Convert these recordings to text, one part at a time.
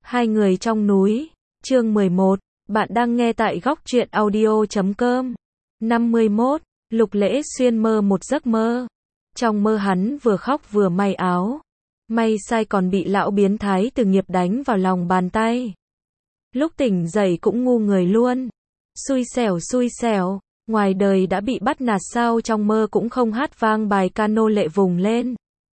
Hai người trong núi, chương 11, bạn đang nghe tại góc truyện audio.com. 51, Lục Lễ Xuyên mơ một giấc mơ. Trong mơ hắn vừa khóc vừa may áo. May sai còn bị lão biến thái Từ Nghiệp đánh vào lòng bàn tay. Lúc tỉnh dậy cũng ngu người luôn. Xui xẻo, ngoài đời đã bị bắt nạt sao trong mơ cũng không hát vang bài ca nô lệ vùng lên.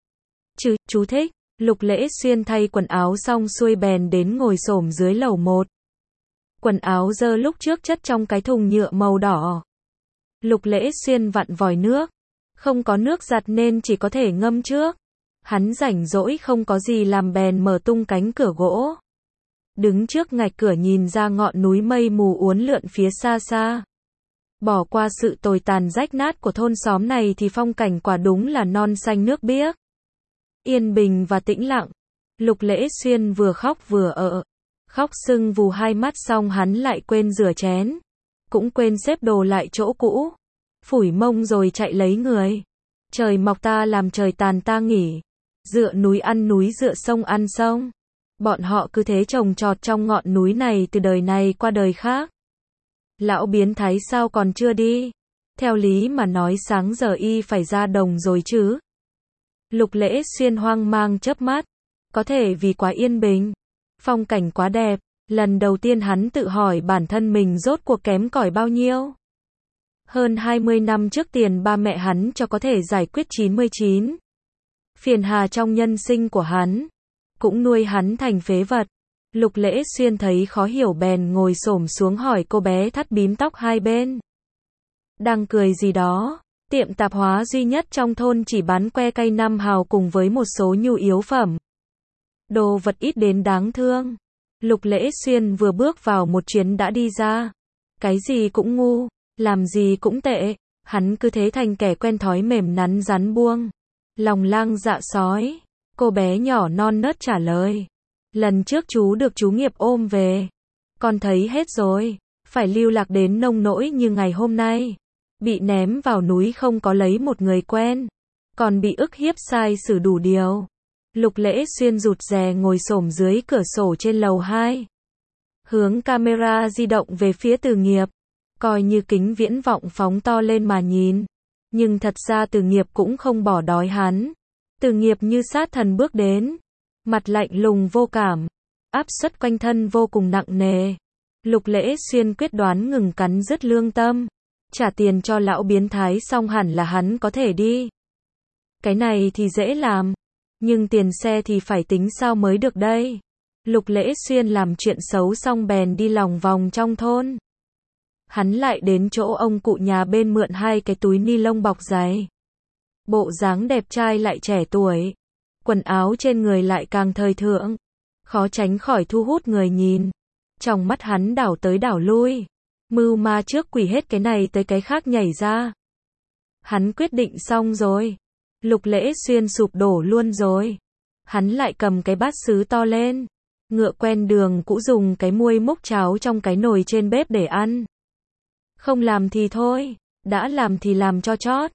Chú thích. Lục Lễ Xuyên thay quần áo xong xuôi bèn đến ngồi xổm dưới lầu 1. Quần áo dơ lúc trước chất trong cái thùng nhựa màu đỏ. Lục Lễ Xuyên vặn vòi nước. Không có nước giặt nên chỉ có thể ngâm trước. Hắn rảnh rỗi không có gì làm bèn mở tung cánh cửa gỗ. Đứng trước ngạch cửa nhìn ra ngọn núi mây mù uốn lượn phía xa xa. Bỏ qua sự tồi tàn rách nát của thôn xóm này thì phong cảnh quả đúng là non xanh nước biếc. Yên bình và tĩnh lặng. Lục Lễ Xuyên vừa khóc vừa khóc sưng vù hai mắt xong hắn lại quên rửa chén. Cũng quên xếp đồ lại chỗ cũ. Phủi mông rồi chạy lấy người. Trời mọc ta làm trời tàn ta nghỉ. Dựa núi ăn núi dựa sông ăn sông. Bọn họ cứ thế trồng trọt trong ngọn núi này từ đời này qua đời khác. Lão biến thái sao còn chưa đi? Theo lý mà nói sáng giờ y phải ra đồng rồi chứ. Lục Lễ Xuyên hoang mang chớp mắt. Có thể vì quá yên bình. Phong cảnh quá đẹp. Lần đầu tiên hắn tự hỏi bản thân mình rốt cuộc kém cỏi bao nhiêu. Hơn 20 năm trước tiền ba mẹ hắn cho có thể giải quyết 99 phiền hà trong nhân sinh của hắn. Cũng nuôi hắn thành phế vật. Lục Lễ Xuyên thấy khó hiểu bèn ngồi xổm xuống hỏi cô bé thắt bím tóc hai bên. Đang cười gì đó? Tiệm tạp hóa duy nhất trong thôn chỉ bán que cây 5 hào cùng với một số nhu yếu phẩm. Đồ vật ít đến đáng thương. Lục Lễ Xuyên vừa bước vào một chuyến đã đi ra. Cái gì cũng ngu, làm gì cũng tệ. Hắn cứ thế thành kẻ quen thói mềm nắn rắn buông. Lòng lang dạ sói. Cô bé nhỏ non nớt trả lời. Lần trước chú được chú Nghiệp ôm về. Con thấy hết rồi. Phải lưu lạc đến nông nỗi như ngày hôm nay. Bị ném vào núi không có lấy một người quen. Còn bị ức hiếp sai xử đủ điều. Lục Lễ Xuyên rụt rè ngồi xổm dưới cửa sổ trên lầu 2. Hướng camera di động về phía Từ Nghiệp. Coi như kính viễn vọng phóng to lên mà nhìn. Nhưng thật ra Từ Nghiệp cũng không bỏ đói hắn. Từ Nghiệp như sát thần bước đến. Mặt lạnh lùng vô cảm. Áp suất quanh thân vô cùng nặng nề. Lục Lễ Xuyên quyết đoán ngừng cắn rứt lương tâm. Trả tiền cho lão biến thái xong hẳn là hắn có thể đi. Cái này thì dễ làm. Nhưng tiền xe thì phải tính sao mới được đây. Lục Lễ Xuyên làm chuyện xấu xong bèn đi lòng vòng trong thôn. Hắn lại đến chỗ ông cụ nhà bên mượn hai cái túi ni lông bọc dày. Bộ dáng đẹp trai lại trẻ tuổi. Quần áo trên người lại càng thời thượng. Khó tránh khỏi thu hút người nhìn. Trong mắt hắn đảo tới đảo lui. Mưu ma trước quỷ hết cái này tới cái khác nhảy ra. Hắn quyết định xong rồi. Lục Lễ Xuyên sụp đổ luôn rồi. Hắn lại cầm cái bát sứ to lên. Ngựa quen đường cũ dùng cái muôi múc cháo trong cái nồi trên bếp để ăn. Không làm thì thôi. Đã làm thì làm cho chót.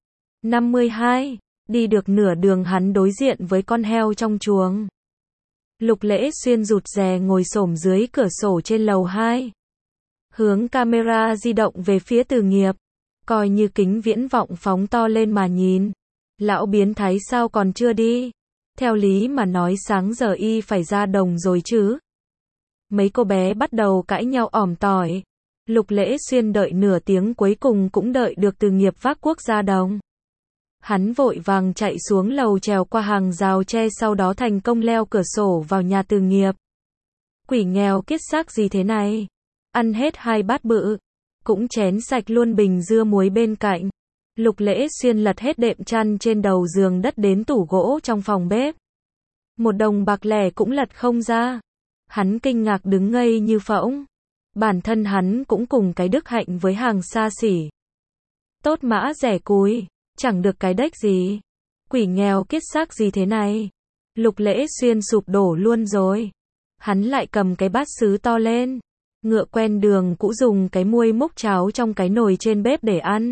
52. Đi được nửa đường hắn đối diện với con heo trong chuồng. Lục Lễ Xuyên rụt rè ngồi xổm dưới cửa sổ trên lầu 2. Hướng camera di động về phía Từ Nghiệp. Coi như kính viễn vọng phóng to lên mà nhìn. Lão biến thái sao còn chưa đi? Theo lý mà nói sáng giờ y phải ra đồng rồi chứ. Mấy cô bé bắt đầu cãi nhau ỏm tỏi. Lục Lễ Xuyên đợi nửa tiếng cuối cùng cũng đợi được Từ Nghiệp vác cuốc ra đồng. Hắn vội vàng chạy xuống lầu trèo qua hàng rào tre sau đó thành công leo cửa sổ vào nhà Từ Nghiệp. Quỷ nghèo kiết xác gì thế này? Ăn hết hai bát bự. Cũng chén sạch luôn bình dưa muối bên cạnh. Lục Lễ Xuyên lật hết đệm chăn trên đầu giường đất đến tủ gỗ trong phòng bếp. Một đồng bạc lẻ cũng lật không ra. Hắn kinh ngạc đứng ngây như phỗng. Bản thân hắn cũng cùng cái đức hạnh với hàng xa xỉ. Tốt mã rẻ cúi. Chẳng được cái đếch gì. Quỷ nghèo kiết xác gì thế này? Lục Lễ Xuyên sụp đổ luôn rồi. Hắn lại cầm cái bát sứ to lên. Ngựa quen đường cũ dùng cái muôi múc cháo trong cái nồi trên bếp để ăn.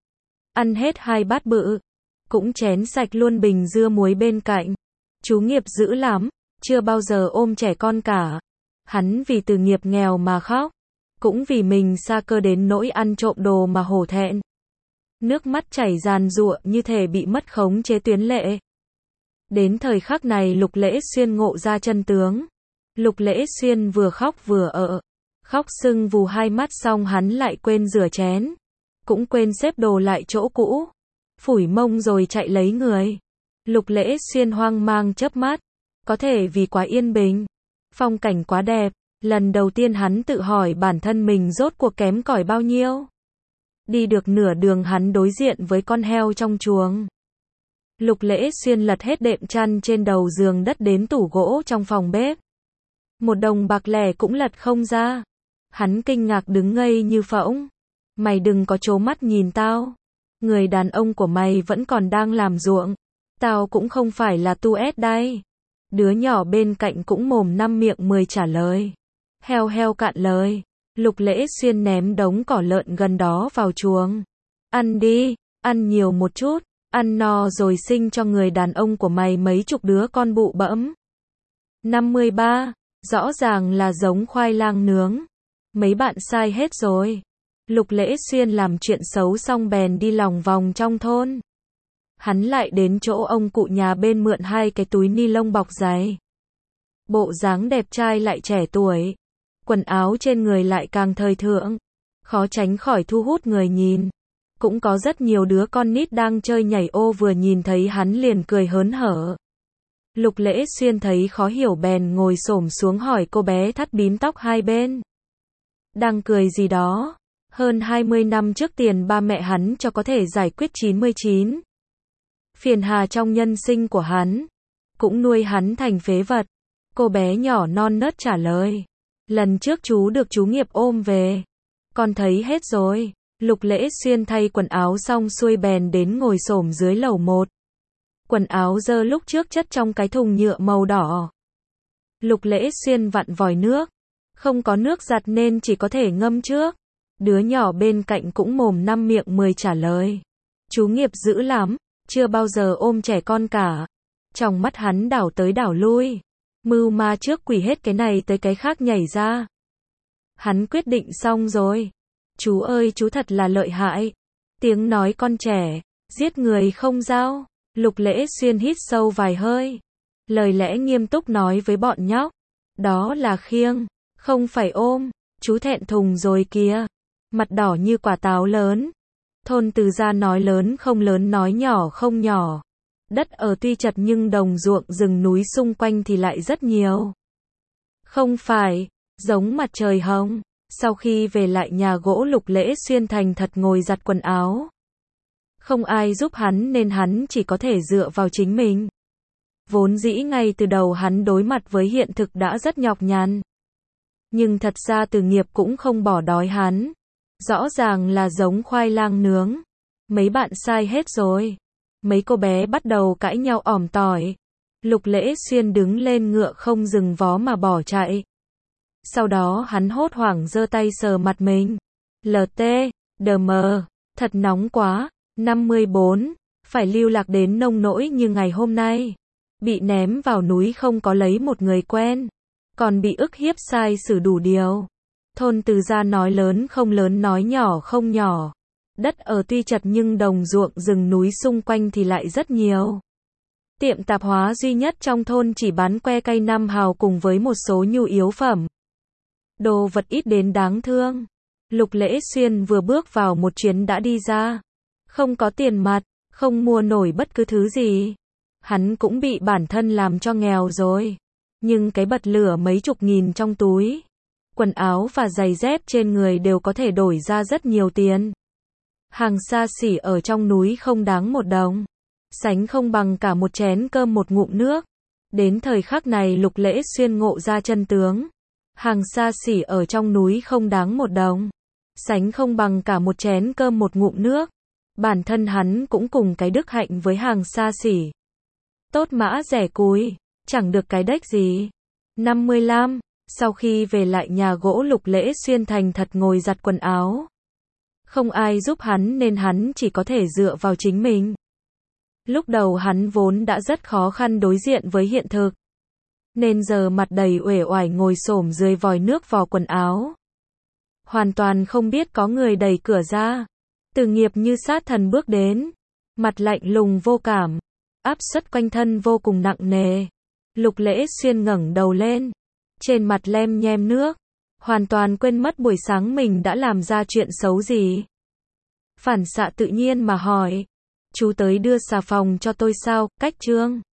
Ăn hết hai bát bự. Cũng chén sạch luôn bình dưa muối bên cạnh. Chú Nghiệp dữ lắm. Chưa bao giờ ôm trẻ con cả. Hắn vì từ nghiệp nghèo mà khóc, cũng vì mình sa cơ đến nỗi ăn trộm đồ mà hổ thẹn. Nước mắt chảy ràn rụa như thể bị mất khống chế tuyến lệ. Đến thời khắc này Lục Lễ Xuyên ngộ ra chân tướng. Lục Lễ Xuyên vừa khóc vừa khóc sưng vù hai mắt, xong hắn lại quên rửa chén, cũng quên xếp đồ lại chỗ cũ, phủi mông rồi chạy lấy người. Lục Lễ Xuyên hoang mang chớp mắt, có thể vì quá yên bình, phong cảnh quá đẹp, lần đầu tiên hắn tự hỏi bản thân mình rốt cuộc kém cỏi bao nhiêu. Đi được nửa đường hắn đối diện với con heo trong chuồng. Lục Lễ Xuyên lật hết đệm chăn trên đầu giường đất đến tủ gỗ trong phòng bếp. Một đồng bạc lẻ cũng lật không ra. Hắn kinh ngạc đứng ngây như phỗng. Mày đừng có trố mắt nhìn tao. Người đàn ông của mày vẫn còn đang làm ruộng. Tao cũng không phải là tu ét đây. Đứa nhỏ bên cạnh cũng mồm năm miệng 10 trả lời. Heo heo cạn lời. Lục Lễ Xuyên ném đống cỏ lợn gần đó vào chuồng. Ăn đi, ăn nhiều một chút, ăn no rồi sinh cho người đàn ông của mày mấy chục đứa con bụ bẫm. 53. Rõ ràng là giống khoai lang nướng. Mấy bạn sai hết rồi. Lục Lễ Xuyên làm chuyện xấu xong bèn đi lòng vòng trong thôn. Hắn lại đến chỗ ông cụ nhà bên mượn 2 cái túi ni lông bọc giày. Bộ dáng đẹp trai lại trẻ tuổi. Quần áo trên người lại càng thời thượng. Khó tránh khỏi thu hút người nhìn. Cũng có rất nhiều đứa con nít đang chơi nhảy ô vừa nhìn thấy hắn liền cười hớn hở. Lục Lễ Xuyên thấy khó hiểu bèn ngồi xổm xuống hỏi cô bé thắt bím tóc hai bên. Đang cười gì đó? Hơn 20 năm trước tiền ba mẹ hắn cho có thể giải quyết 99 phiền hà trong nhân sinh của hắn. Cũng nuôi hắn thành phế vật. Cô bé nhỏ non nớt trả lời. Lần trước chú được chú Nghiệp ôm về. Con thấy hết rồi. Lục Lễ Xuyên thay quần áo xong xuôi bèn đến ngồi xổm dưới lầu 1. Quần áo dơ lúc trước chất trong cái thùng nhựa màu đỏ. Lục Lễ Xuyên vặn vòi nước. Không có nước giặt nên chỉ có thể ngâm trước. Đứa nhỏ bên cạnh cũng mồm năm miệng 10 trả lời. Chú Nghiệp dữ lắm, chưa bao giờ ôm trẻ con cả. Trong mắt hắn đảo tới đảo lui. Mưu ma trước quỷ hết cái này tới cái khác nhảy ra. Hắn quyết định xong rồi. Chú ơi chú thật là lợi hại. Tiếng nói con trẻ, giết người không dao. Lục Lễ Xuyên hít sâu vài hơi. Lời lẽ nghiêm túc nói với bọn nhóc. Đó là khiêng, không phải ôm. Chú thẹn thùng rồi kìa. Mặt đỏ như quả táo lớn. Thôn Từ Gia nói lớn không lớn nói nhỏ không nhỏ. Đất ở tuy chật nhưng đồng ruộng rừng núi xung quanh thì lại rất nhiều. Không phải, giống mặt trời hồng. Sau khi về lại nhà gỗ Lục Lễ Xuyên thành thật ngồi giặt quần áo. Không ai giúp hắn nên hắn chỉ có thể dựa vào chính mình. Vốn dĩ ngay từ đầu hắn đối mặt với hiện thực đã rất nhọc nhằn. Nhưng thật ra Từ Nghiệp cũng không bỏ đói hắn. Rõ ràng là giống khoai lang nướng. Mấy bạn sai hết rồi. Mấy cô bé bắt đầu cãi nhau ỏm tỏi. Lục Lễ Xuyên đứng lên ngựa không dừng vó mà bỏ chạy. Sau đó hắn hốt hoảng giơ tay sờ mặt mình. LT, DM, thật nóng quá. 54, phải lưu lạc đến nông nỗi như ngày hôm nay. Bị ném vào núi không có lấy một người quen. Còn bị ức hiếp sai xử đủ điều. Thôn Từ Gia nói lớn không lớn nói nhỏ không nhỏ. Đất ở tuy chật nhưng đồng ruộng rừng núi xung quanh thì lại rất nhiều. Tiệm tạp hóa duy nhất trong thôn chỉ bán que cây 5 hào cùng với một số nhu yếu phẩm. Đồ vật ít đến đáng thương. Lục Lễ Xuyên vừa bước vào một chuyến đã đi ra. Không có tiền mặt, không mua nổi bất cứ thứ gì. Hắn cũng bị bản thân làm cho nghèo rồi. Nhưng cái bật lửa mấy chục nghìn trong túi, quần áo và giày dép trên người đều có thể đổi ra rất nhiều tiền. Hàng xa xỉ ở trong núi không đáng một đồng. Sánh không bằng cả một chén cơm một ngụm nước. Đến thời khắc này Lục Lễ Xuyên ngộ ra chân tướng. Hàng xa xỉ ở trong núi không đáng một đồng. Sánh không bằng cả một chén cơm một ngụm nước. Bản thân hắn cũng cùng cái đức hạnh với hàng xa xỉ. Tốt mã rẻ cúi, chẳng được cái đếch gì. 55. Sau khi về lại nhà gỗ Lục Lễ Xuyên thành thật ngồi giặt quần áo. Không ai giúp hắn nên hắn chỉ có thể dựa vào chính mình. Lúc đầu hắn vốn đã rất khó khăn đối diện với hiện thực. nên giờ mặt đầy uể oải ngồi xổm dưới vòi nước vò quần áo. Hoàn toàn không biết có người đẩy cửa ra. Từ Nghiệp như sát thần bước đến, mặt lạnh lùng vô cảm, áp suất quanh thân vô cùng nặng nề. Lục Lễ Xuyên ngẩng đầu lên, trên mặt lem nhem nước, hoàn toàn quên mất buổi sáng mình đã làm ra chuyện xấu gì. Phản xạ tự nhiên mà hỏi, chú tới đưa xà phòng cho tôi sao, Cách Trương?